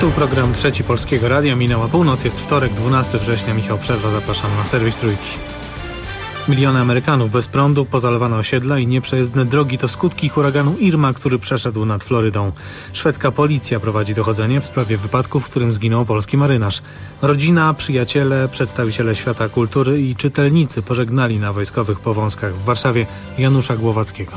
Tu program Trzeci Polskiego Radia. Minęła północ, jest wtorek, 12 września. Michał Przerwa, zapraszam na serwis Trójki. Miliony Amerykanów bez prądu, pozalewane osiedla i nieprzejezdne drogi to skutki huraganu Irma, który przeszedł nad Florydą. Szwedzka policja prowadzi dochodzenie w sprawie wypadku, w którym zginął polski marynarz. Rodzina, przyjaciele, przedstawiciele świata kultury i czytelnicy pożegnali na wojskowych powązkach w Warszawie Janusza Głowackiego.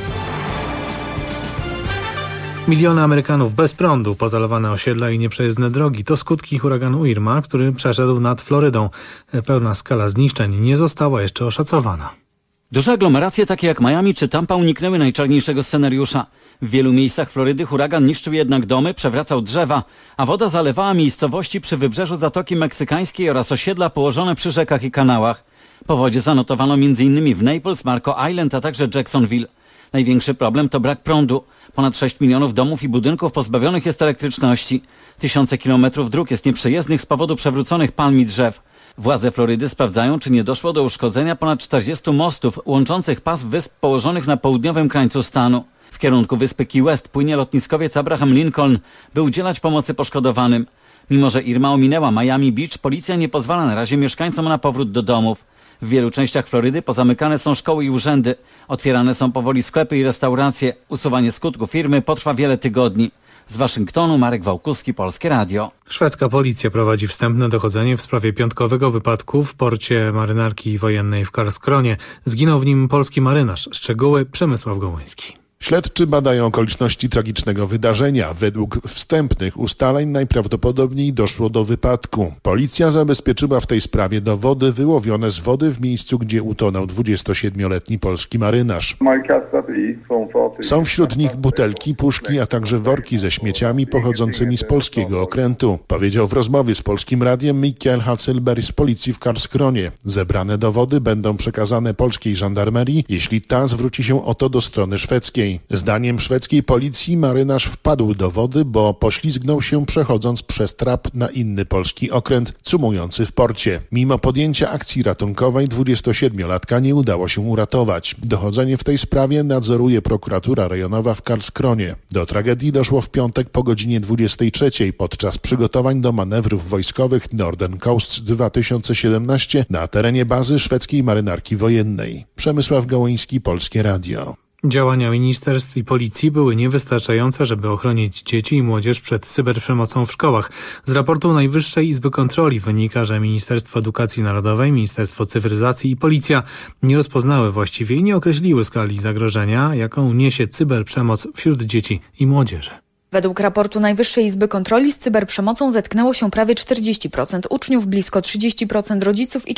Miliony Amerykanów bez prądu, pozalewane osiedla i nieprzejezdne drogi to skutki huraganu Irma, który przeszedł nad Florydą. Pełna skala zniszczeń nie została jeszcze oszacowana. Duże aglomeracje takie jak Miami czy Tampa uniknęły najczarniejszego scenariusza. W wielu miejscach Florydy huragan niszczył jednak domy, przewracał drzewa, a woda zalewała miejscowości przy wybrzeżu Zatoki Meksykańskiej oraz osiedla położone przy rzekach i kanałach. Powodzie zanotowano m.in. w Naples, Marco Island, a także Jacksonville. Największy problem to brak prądu. Ponad 6 milionów domów i budynków pozbawionych jest elektryczności. Tysiące kilometrów dróg jest nieprzejezdnych z powodu przewróconych palm i drzew. Władze Florydy sprawdzają, czy nie doszło do uszkodzenia ponad 40 mostów łączących pas wysp położonych na południowym krańcu stanu. W kierunku wyspy Key West płynie lotniskowiec Abraham Lincoln, by udzielać pomocy poszkodowanym. Mimo że Irma ominęła Miami Beach, policja nie pozwala na razie mieszkańcom na powrót do domów. W wielu częściach Florydy pozamykane są szkoły i urzędy. Otwierane są powoli sklepy i restauracje. Usuwanie skutków Irmy potrwa wiele tygodni. Z Waszyngtonu Marek Wałkuski, Polskie Radio. Szwedzka policja prowadzi wstępne dochodzenie w sprawie piątkowego wypadku w porcie marynarki wojennej w Karlskronie. Zginął w nim polski marynarz. Szczegóły Przemysław Gołyński. Śledczy badają okoliczności tragicznego wydarzenia. Według wstępnych ustaleń najprawdopodobniej doszło do wypadku. Policja zabezpieczyła w tej sprawie dowody wyłowione z wody w miejscu, gdzie utonął 27-letni polski marynarz. Są wśród nich butelki, puszki, a także worki ze śmieciami pochodzącymi z polskiego okrętu, powiedział w rozmowie z Polskim Radiem Mikael Hasselberg z policji w Karlskronie. Zebrane dowody będą przekazane polskiej żandarmerii, jeśli ta zwróci się o to do strony szwedzkiej. Zdaniem szwedzkiej policji marynarz wpadł do wody, bo poślizgnął się przechodząc przez trap na inny polski okręt cumujący w porcie. Mimo podjęcia akcji ratunkowej 27-latka nie udało się uratować. Dochodzenie w tej sprawie nadzoruje prokuratura rejonowa w Karlskronie. Do tragedii doszło w piątek po godzinie 23 podczas przygotowań do manewrów wojskowych Northern Coast 2017 na terenie bazy szwedzkiej marynarki wojennej. Przemysław Gołyński, Polskie Radio. Działania ministerstw i policji były niewystarczające, żeby ochronić dzieci i młodzież przed cyberprzemocą w szkołach. Z raportu Najwyższej Izby Kontroli wynika, że Ministerstwo Edukacji Narodowej, Ministerstwo Cyfryzacji i Policja nie rozpoznały właściwie i nie określiły skali zagrożenia, jaką niesie cyberprzemoc wśród dzieci i młodzieży. Według raportu Najwyższej Izby Kontroli z cyberprzemocą zetknęło się prawie 40% uczniów, blisko 30% rodziców i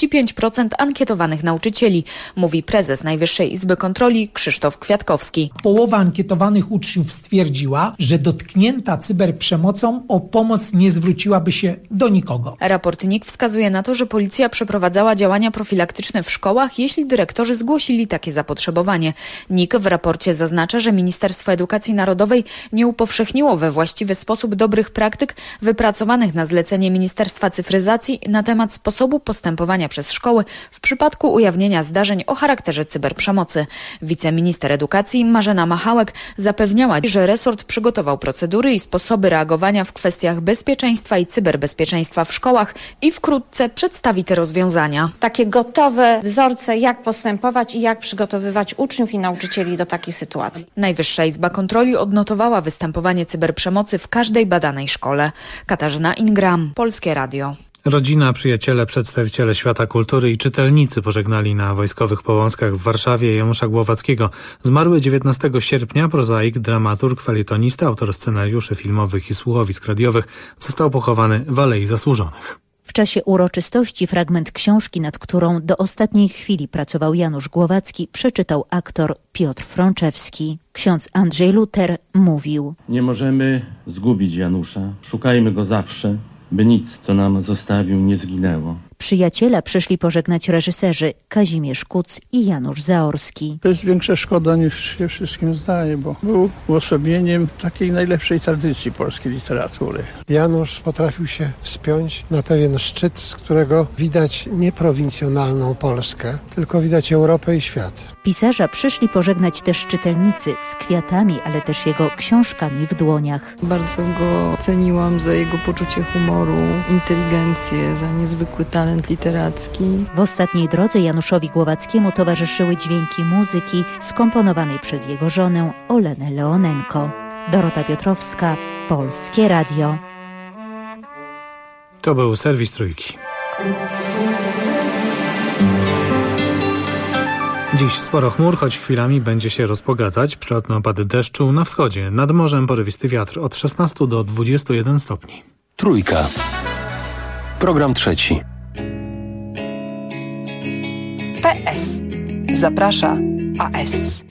45% ankietowanych nauczycieli, mówi prezes Najwyższej Izby Kontroli Krzysztof Kwiatkowski. Połowa ankietowanych uczniów stwierdziła, że dotknięta cyberprzemocą o pomoc nie zwróciłaby się do nikogo. Raport NIK wskazuje na to, że policja przeprowadzała działania profilaktyczne w szkołach, jeśli dyrektorzy zgłosili takie zapotrzebowanie. NIK w raporcie zaznacza, że Ministerstwo Edukacji Narodowej nie upowszechniło we właściwy sposób dobrych praktyk wypracowanych na zlecenie Ministerstwa Cyfryzacji na temat sposobu postępowania przez szkoły w przypadku ujawnienia zdarzeń o charakterze cyberprzemocy. Wiceminister edukacji Marzena Machałek zapewniała, że resort przygotował procedury i sposoby reagowania w kwestiach bezpieczeństwa i cyberbezpieczeństwa w szkołach i wkrótce przedstawi te rozwiązania. Takie gotowe wzorce, jak postępować i jak przygotowywać uczniów i nauczycieli do takiej sytuacji. Najwyższa Izba Kontroli odnotowała występowanie cyberprzemocy w każdej badanej szkole. Katarzyna Ingram, Polskie Radio. Rodzina, przyjaciele, przedstawiciele świata kultury i czytelnicy pożegnali na wojskowych powązkach w Warszawie Janusza Głowackiego. Zmarły 19 sierpnia prozaik, dramaturg, felietonista, autor scenariuszy filmowych i słuchowisk radiowych został pochowany w Alei Zasłużonych. W czasie uroczystości fragment książki, nad którą do ostatniej chwili pracował Janusz Głowacki, przeczytał aktor Piotr Frączewski. Ksiądz Andrzej Luter mówił: Nie możemy zgubić Janusza, szukajmy go zawsze, by nic, co nam zostawił, nie zginęło. Przyjaciela przyszli pożegnać reżyserzy Kazimierz Kuc i Janusz Zaorski. To jest większa szkoda niż się wszystkim zdaje, bo był uosobieniem takiej najlepszej tradycji polskiej literatury. Janusz potrafił się wspiąć na pewien szczyt, z którego widać nie prowincjonalną Polskę, tylko widać Europę i świat. Pisarza przyszli pożegnać też czytelnicy z kwiatami, ale też jego książkami w dłoniach. Bardzo go ceniłam za jego poczucie humoru, inteligencję, za niezwykły talent literacki. W ostatniej drodze Januszowi Głowackiemu towarzyszyły dźwięki muzyki skomponowanej przez jego żonę Olenę Leonenko. Dorota Piotrowska, Polskie Radio. To był serwis Trójki. Dziś sporo chmur, choć chwilami będzie się rozpogadzać. Przelotne opady deszczu na wschodzie. Nad morzem porywisty wiatr od 16 do 21 stopni. Trójka. Program trzeci. PS. Zaprasza AS.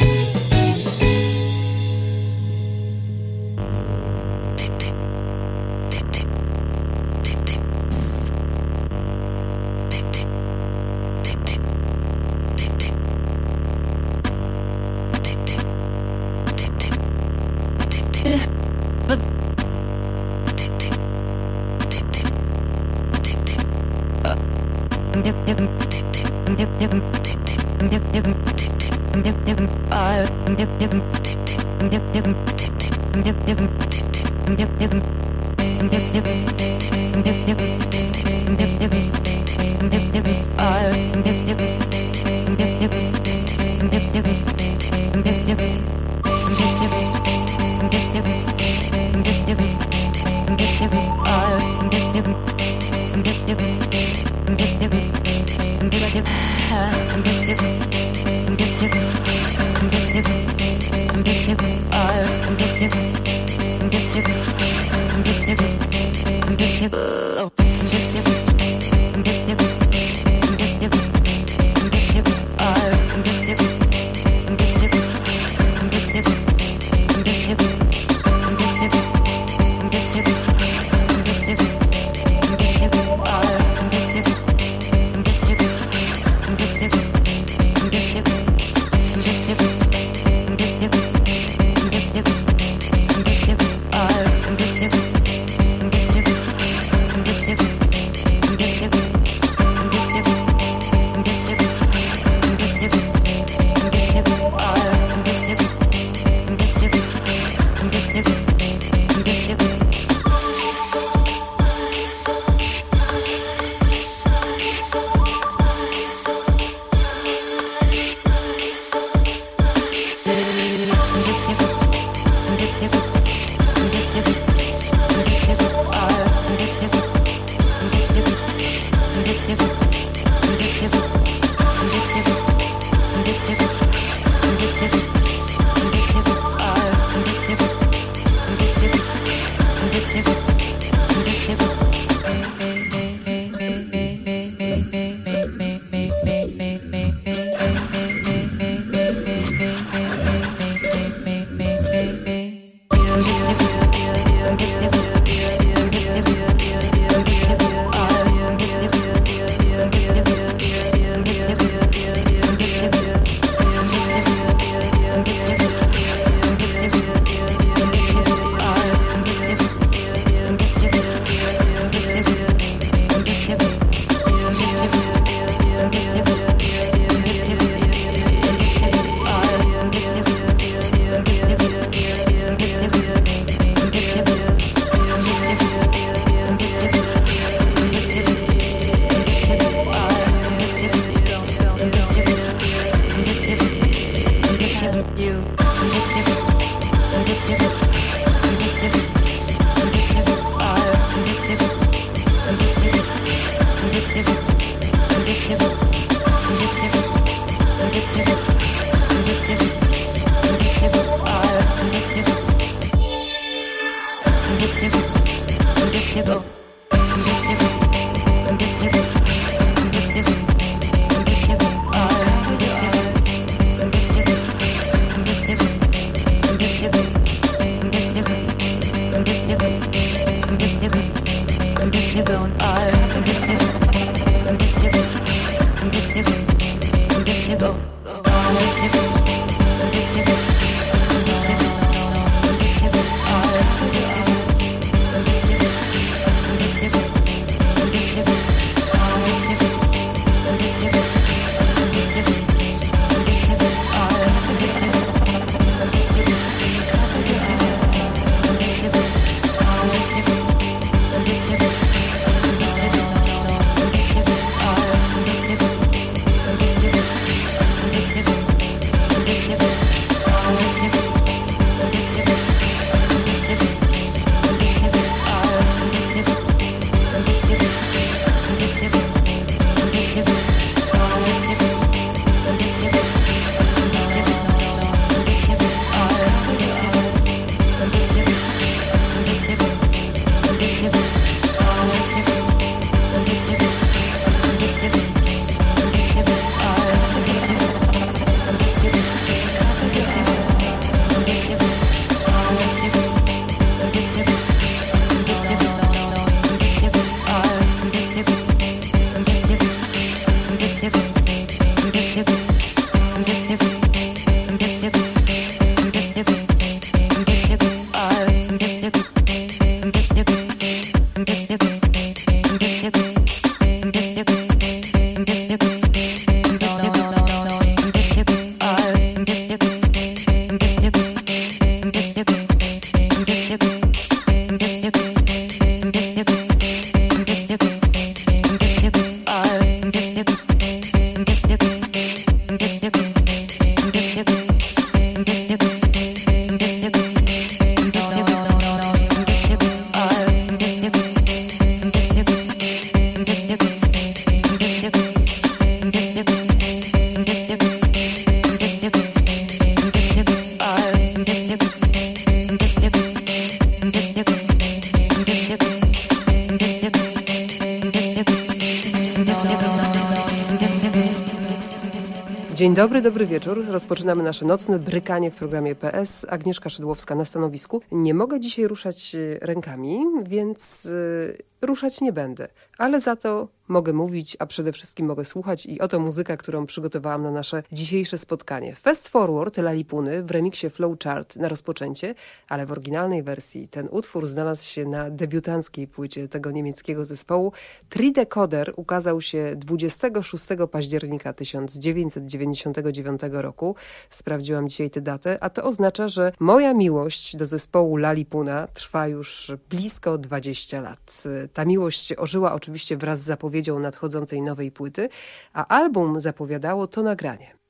Dzień dobry, dobry wieczór. Rozpoczynamy nasze nocne brykanie w programie PS. Agnieszka Szydłowska na stanowisku. Nie mogę dzisiaj ruszać rękami, więc ruszać nie będę. Ale za to mogę mówić, a przede wszystkim mogę słuchać i oto muzyka, którą przygotowałam na nasze dzisiejsze spotkanie. Fast Forward Lalipuny w remiksie Flowchart na rozpoczęcie, ale w oryginalnej wersji ten utwór znalazł się na debiutanckiej płycie tego niemieckiego zespołu. Tridecoder ukazał się 26 października 1999 roku. Sprawdziłam dzisiaj tę datę, a to oznacza, że moja miłość do zespołu Lalipuna trwa już blisko 20 lat. Ta miłość ożyła oczywiście wraz z zapowiedzią nadchodzącej nowej płyty, a album zapowiadało to nagranie.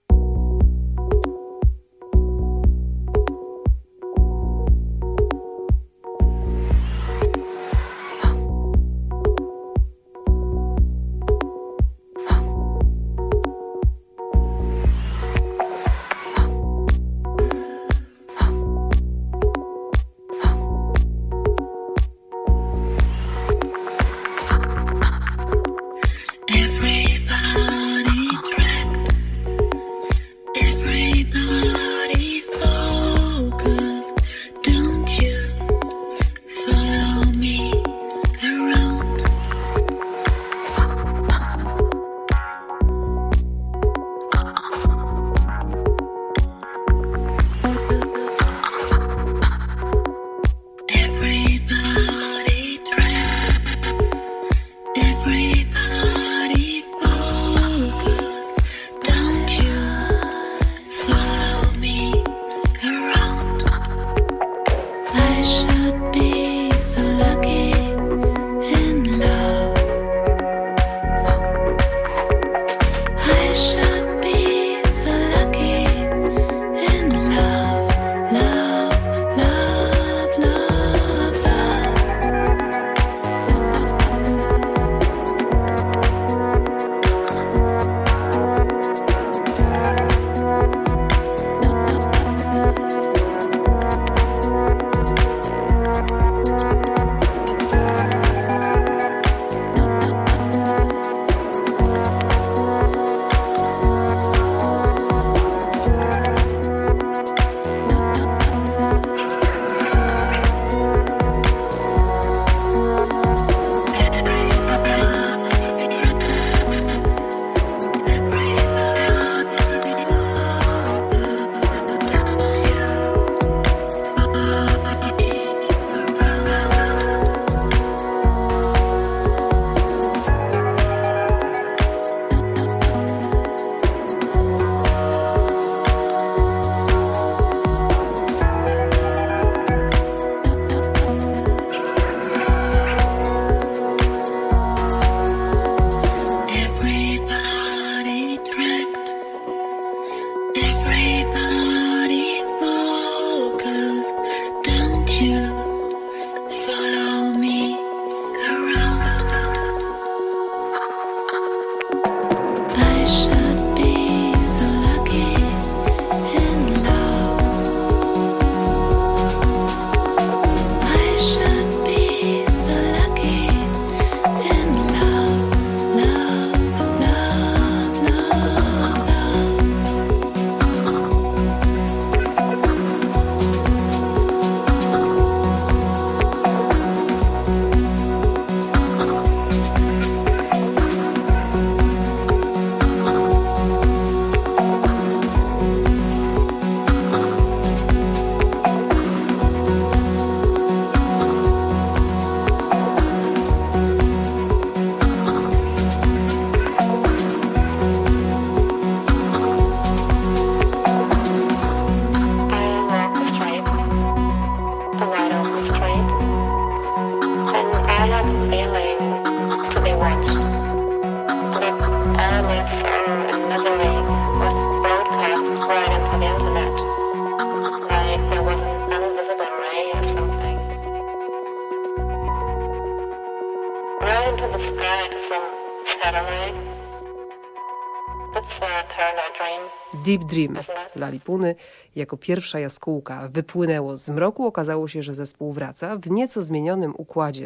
Deep Dream, Lalipuny, jako pierwsza jaskółka wypłynęło z mroku. Okazało się, że zespół wraca w nieco zmienionym układzie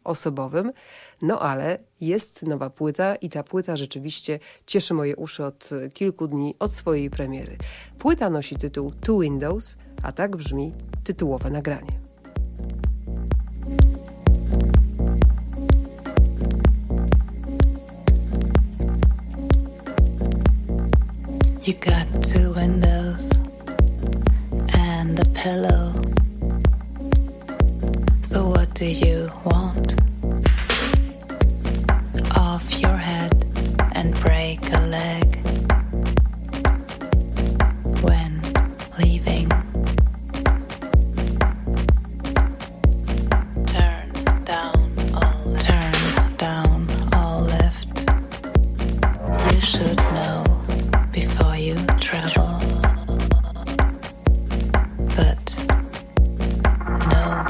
osobowym. No ale jest nowa płyta i ta płyta rzeczywiście cieszy moje uszy od kilku dni od swojej premiery. Płyta nosi tytuł Two Windows, a tak brzmi tytułowe nagranie. You got two windows and a pillow. So what do you want? Off your head and break a leg when leaving. Turn down all left. You should know before you travel. But no.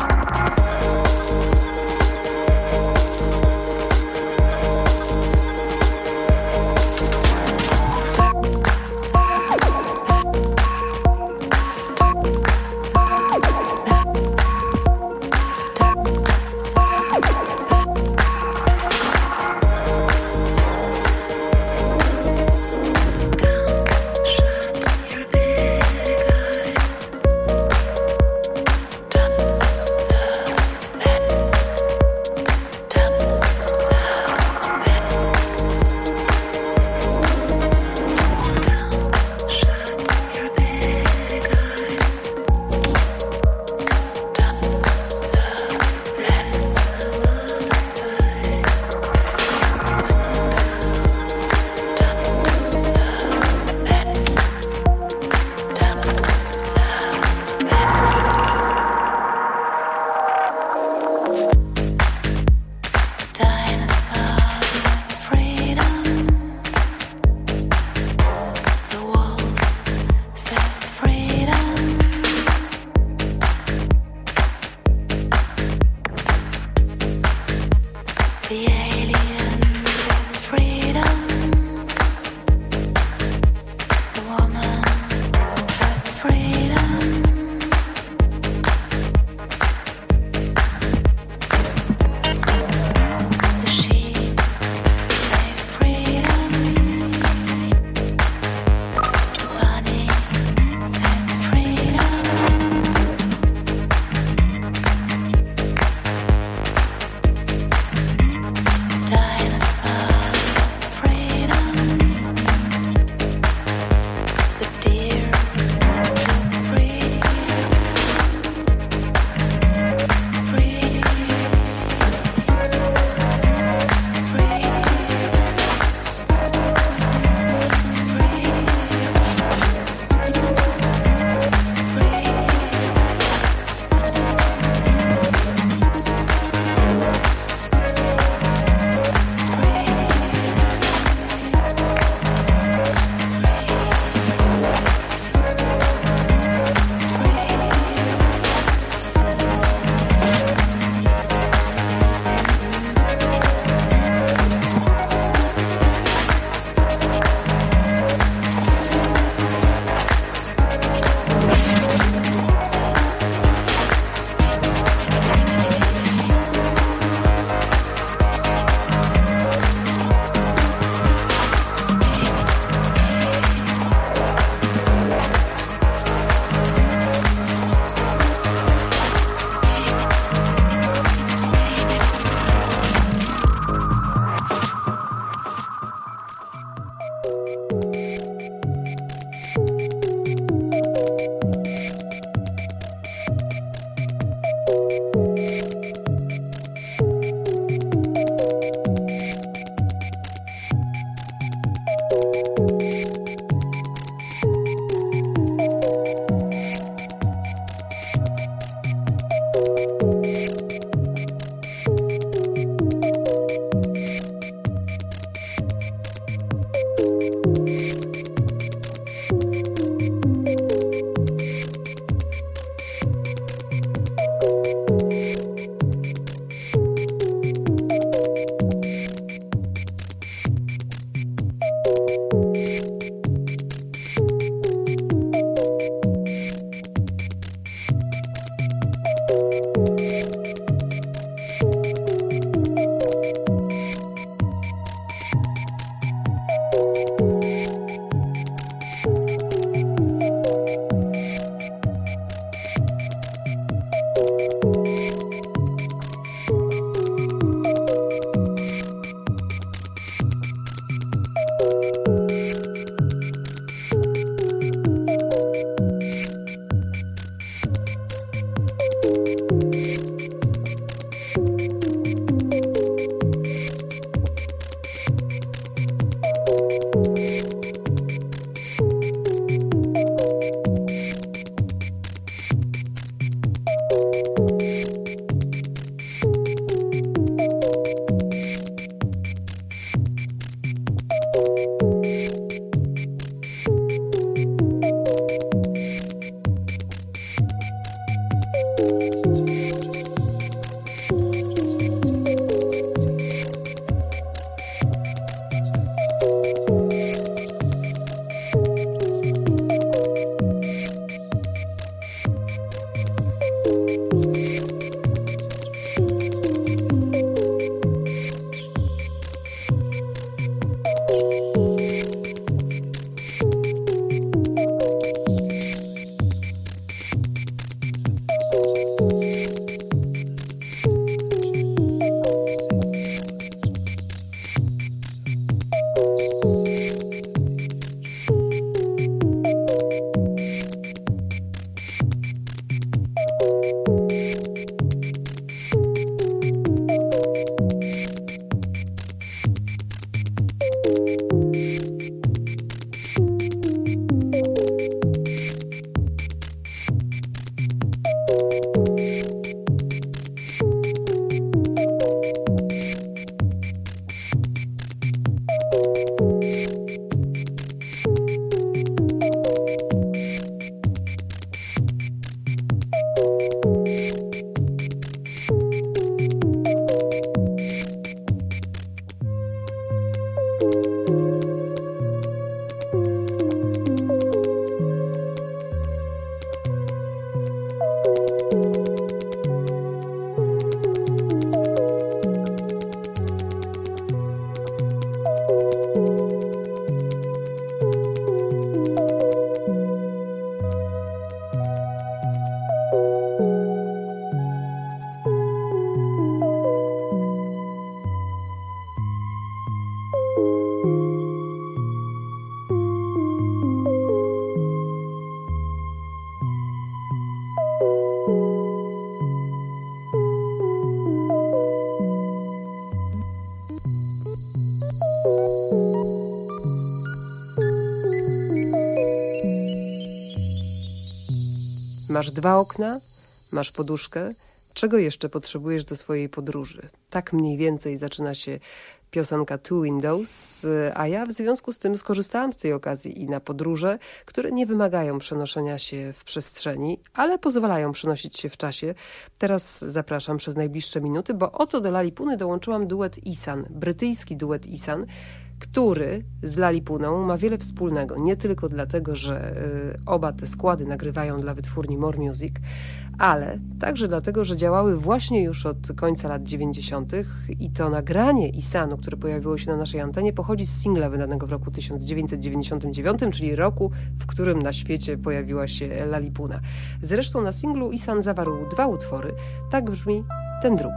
Masz 2 okna, masz poduszkę. Czego jeszcze potrzebujesz do swojej podróży? Tak mniej więcej zaczyna się piosenka Two Windows, a ja w związku z tym skorzystałam z tej okazji i na podróże, które nie wymagają przenoszenia się w przestrzeni, ale pozwalają przenosić się w czasie. Teraz zapraszam przez najbliższe minuty, bo oto do Lalipuny dołączyłam duet Ihsan, brytyjski duet Ihsan, który z Lalipuną ma wiele wspólnego. Nie tylko dlatego, że oba te składy nagrywają dla wytwórni More Music, ale także dlatego, że działały właśnie już od końca lat 90. i to nagranie Ihsanu, które pojawiło się na naszej antenie, pochodzi z singla wydanego w roku 1999, czyli roku, w którym na świecie pojawiła się Lalipuna. Zresztą na singlu Ihsan zawarł 2 utwory. Tak brzmi ten drugi.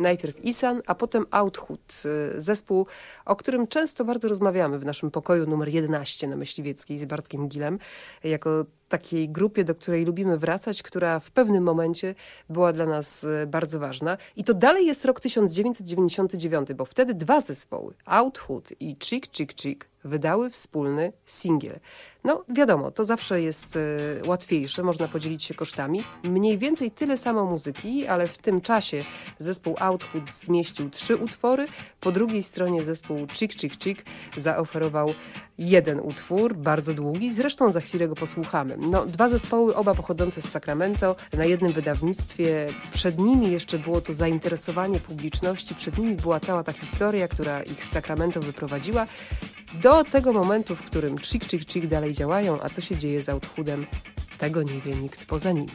Najpierw Isan, a potem Outhood, zespół, o którym często bardzo rozmawiamy w naszym pokoju numer 11 na Myśliwieckiej z Bartkiem Gilem, jako takiej grupie, do której lubimy wracać, która w pewnym momencie była dla nas bardzo ważna. I to dalej jest rok 1999, bo wtedy dwa zespoły, Outhood i Chick Chick Chick, wydały wspólny singiel. No wiadomo, to zawsze jest łatwiejsze, można podzielić się kosztami. Mniej więcej tyle samo muzyki, ale w tym czasie zespół Outhood zmieścił 3 utwory, po drugiej stronie zespół Chick Chick Chick zaoferował 1 utwór, bardzo długi, zresztą za chwilę go posłuchamy. No, 2 zespoły, oba pochodzące z Sacramento, na jednym wydawnictwie. Przed nimi jeszcze było to zainteresowanie publiczności, przed nimi była cała ta historia, która ich z Sacramento wyprowadziła do tego momentu, w którym Chick Chick Chick dalej działają, a co się dzieje z Outhoodem, tego nie wie nikt poza nimi.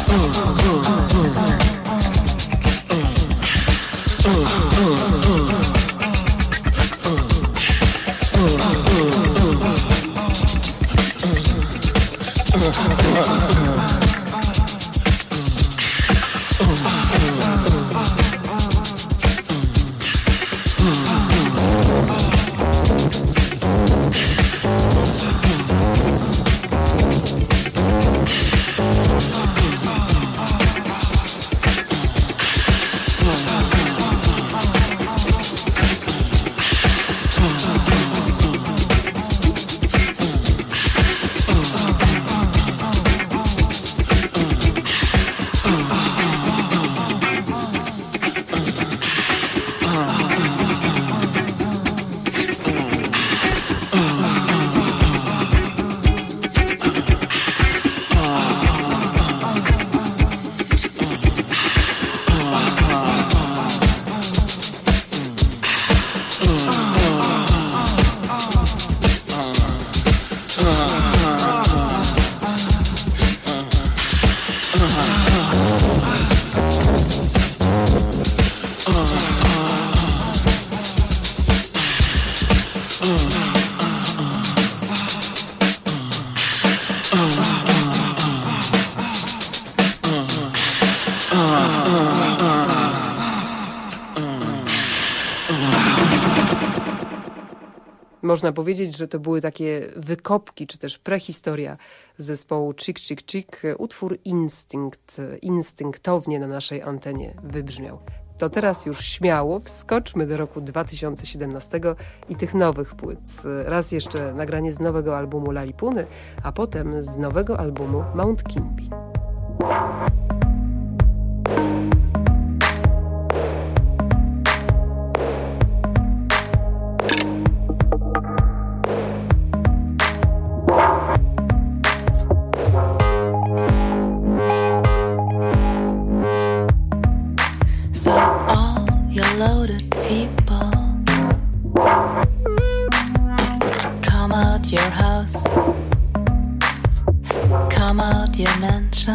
Można powiedzieć, że to były takie wykopki, czy też prehistoria zespołu Chick Chick Chick. Utwór instynktownie na naszej antenie wybrzmiał. To teraz już śmiało wskoczmy do roku 2017 i tych nowych płyt. Raz jeszcze nagranie z nowego albumu Lalipuny, a potem z nowego albumu Mount Kimby. Loaded people, come out your house, come out your mansion.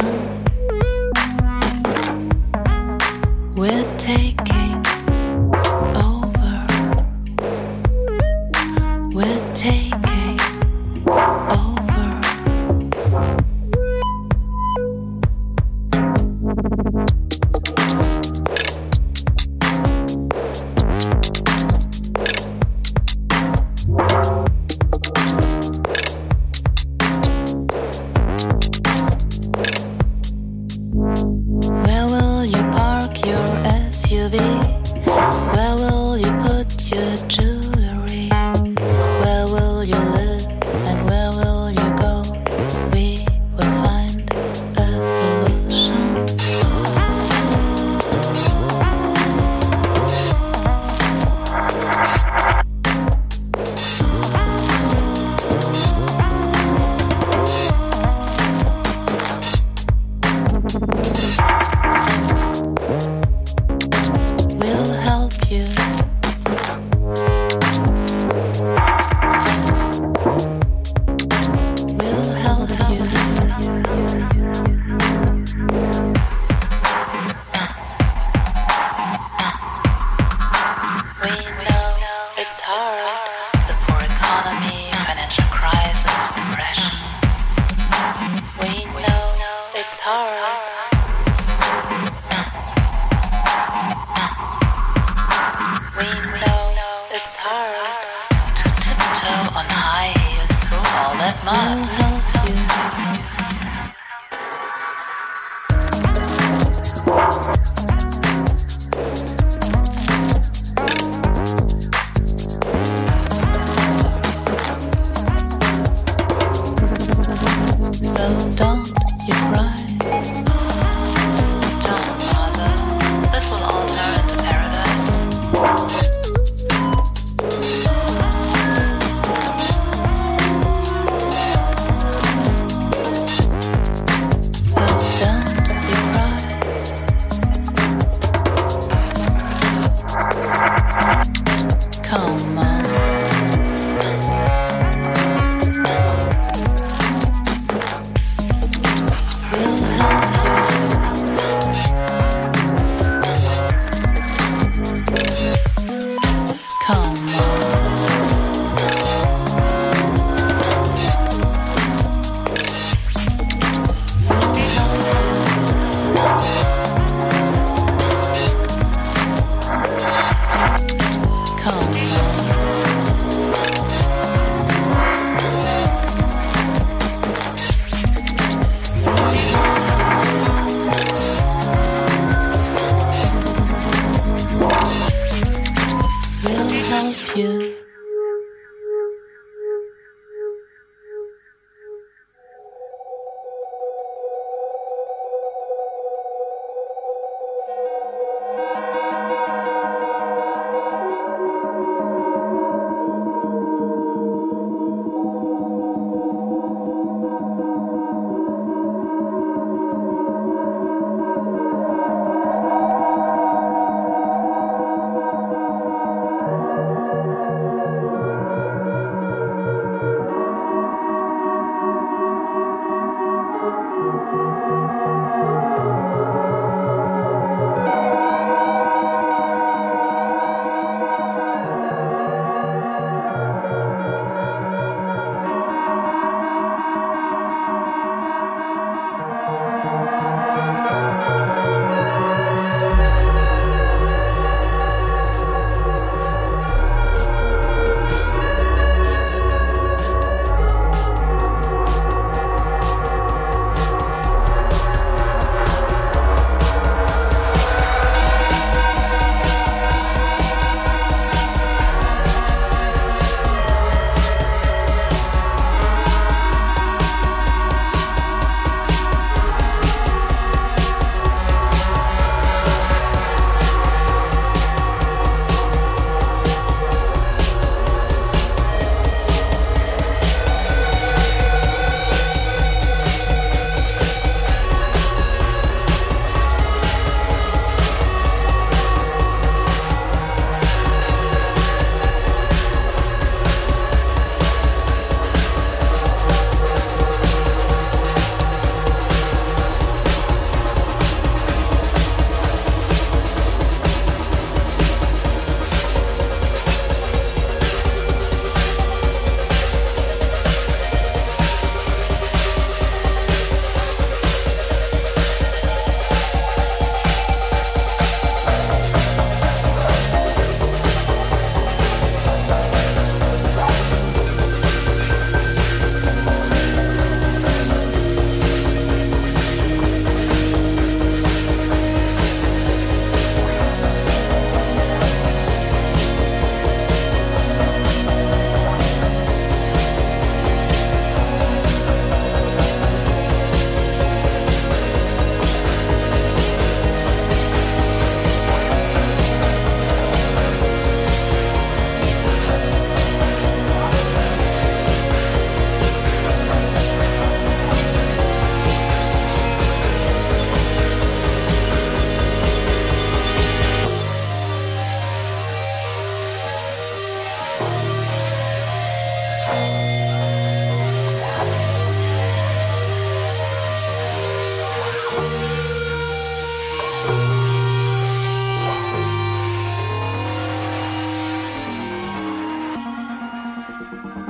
We're taking over. We're taking over. Where will you put your jewelry? Where will you live and where will you go? We will find a solution. We'll help you.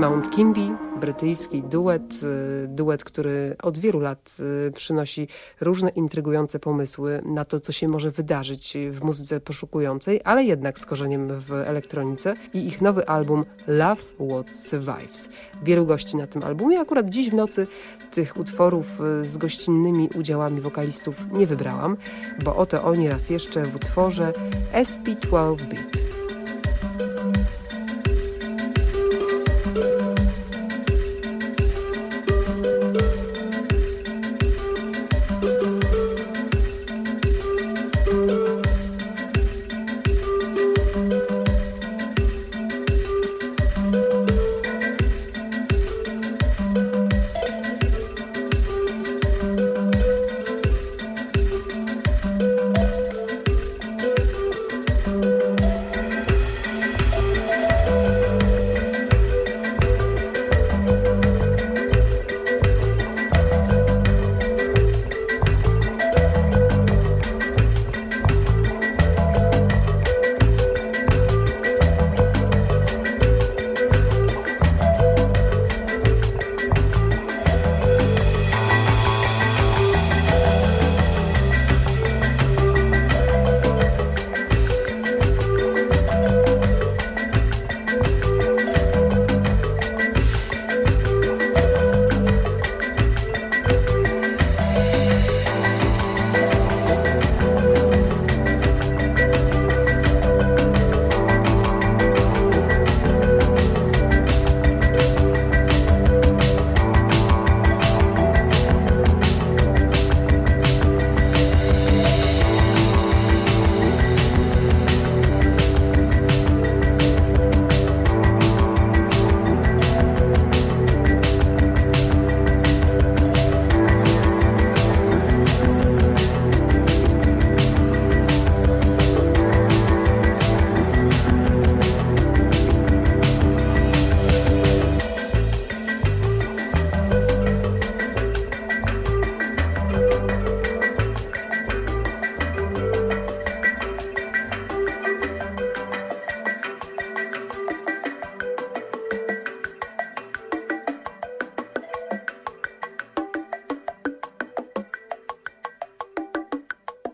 Mount Kimby, brytyjski duet, który od wielu lat przynosi różne intrygujące pomysły na to, co się może wydarzyć w muzyce poszukującej, ale jednak z korzeniem w elektronice, i ich nowy album Love What Survives. Wielu gości na tym albumie, akurat dziś w nocy tych utworów z gościnnymi udziałami wokalistów nie wybrałam, bo oto oni raz jeszcze w utworze SP12 Beat.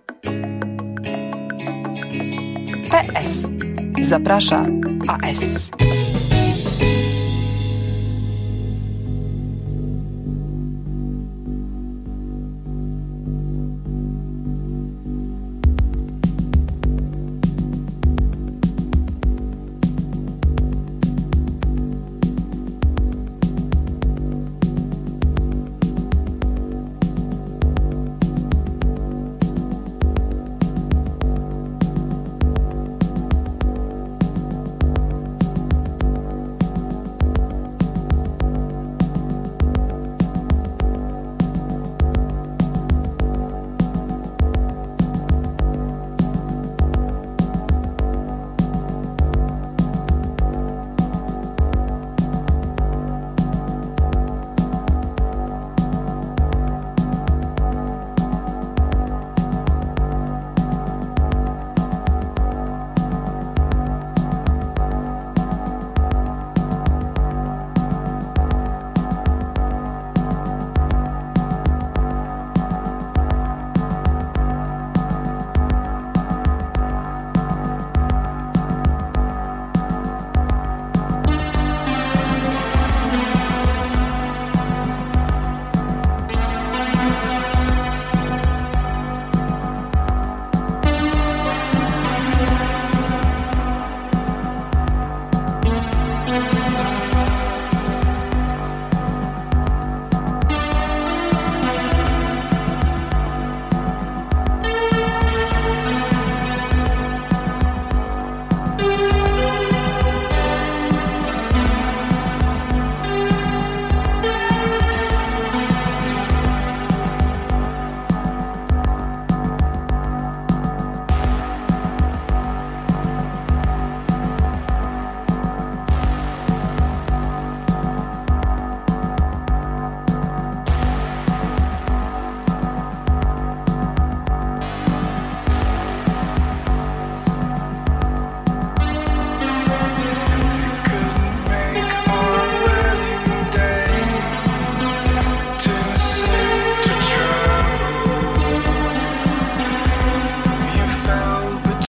PS. Zaprasza AS.